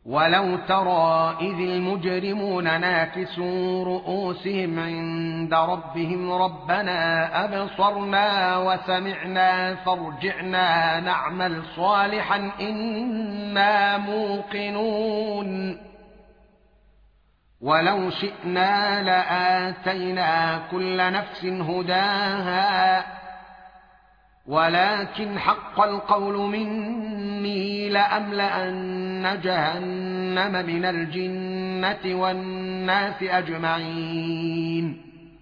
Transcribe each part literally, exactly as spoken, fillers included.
ولو ترى إذ المجرمون ناكسوا رؤوسهم عند ربهم ربنا أبصرنا وسمعنا فارجعنا نعمل صالحا إنا موقنون ولو شئنا لآتينا كل نفس هداها ولكن حق القول مني لأملأن جهنم من الجنة والناس أجمعين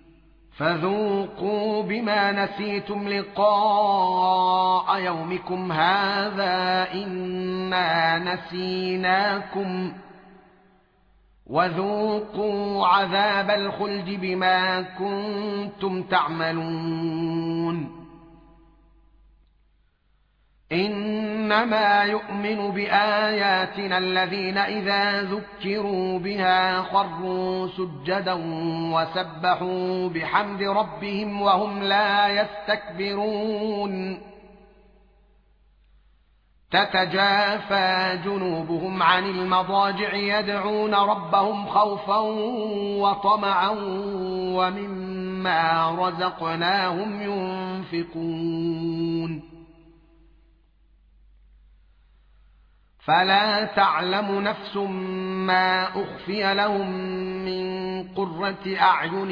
فذوقوا بما نسيتم لقاء يومكم هذا إنا نسيناكم وذوقوا عذاب الخلد بما كنتم تعملون إنما يؤمن بآياتنا الذين إذا ذكروا بها خروا سجدا وسبحوا بحمد ربهم وهم لا يستكبرون تتجافى جنوبهم عن المضاجع يدعون ربهم خوفا وطمعا ومما رزقناهم ينفقون فلا تعلم نفس ما أخفي لهم من قرة أعين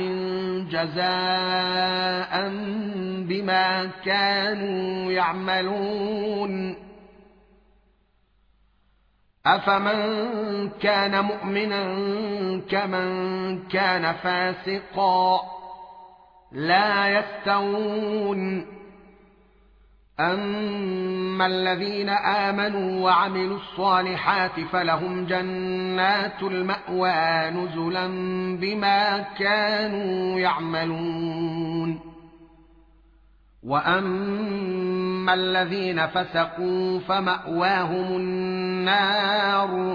جزاء بما كانوا يعملون أفمن كان مؤمنا كمن كان فاسقا لا يستوون أما الذين آمنوا وعملوا الصالحات فلهم جنات المأوى نزلا بما كانوا يعملون وأما الذين فسقوا فمأواهم النار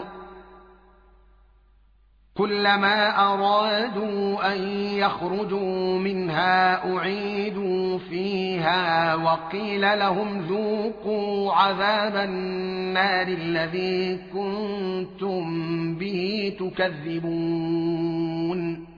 كلما أرادوا أن يخرجوا منها أعيدوا فيها وقيل لهم ذوقوا عذاب النار الذي كنتم به تكذبون